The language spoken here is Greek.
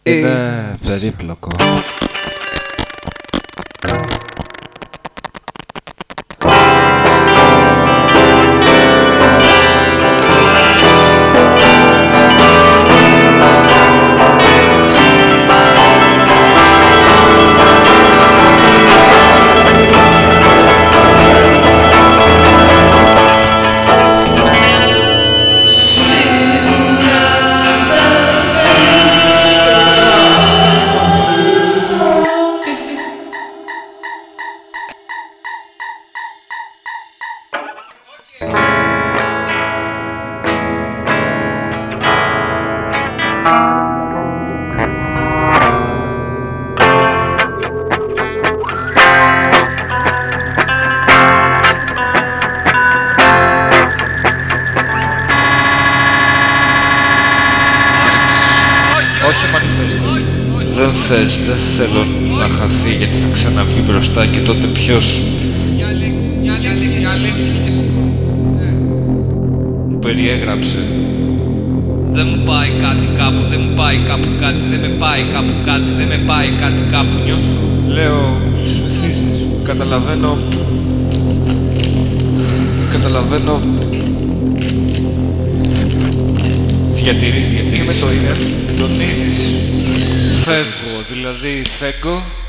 Είναι περίπλοκο. Δεν θέλω να χαθεί γιατί θα ξαναβγεί μπροστά και τότε ποιος Μια λέξη μου περιέγραψε. Δεν μου πάει κάτι κάπου, δεν μου πάει κάπου κάτι, δεν με πάει κάπου κάτι, δεν με πάει κάτι κάπου, νιώθω. Λέω, συνηθίζεις, καταλαβαίνω. Διατηρείς και με το είναι, τονίζεις. Φεύγω, δηλαδή φεύγω.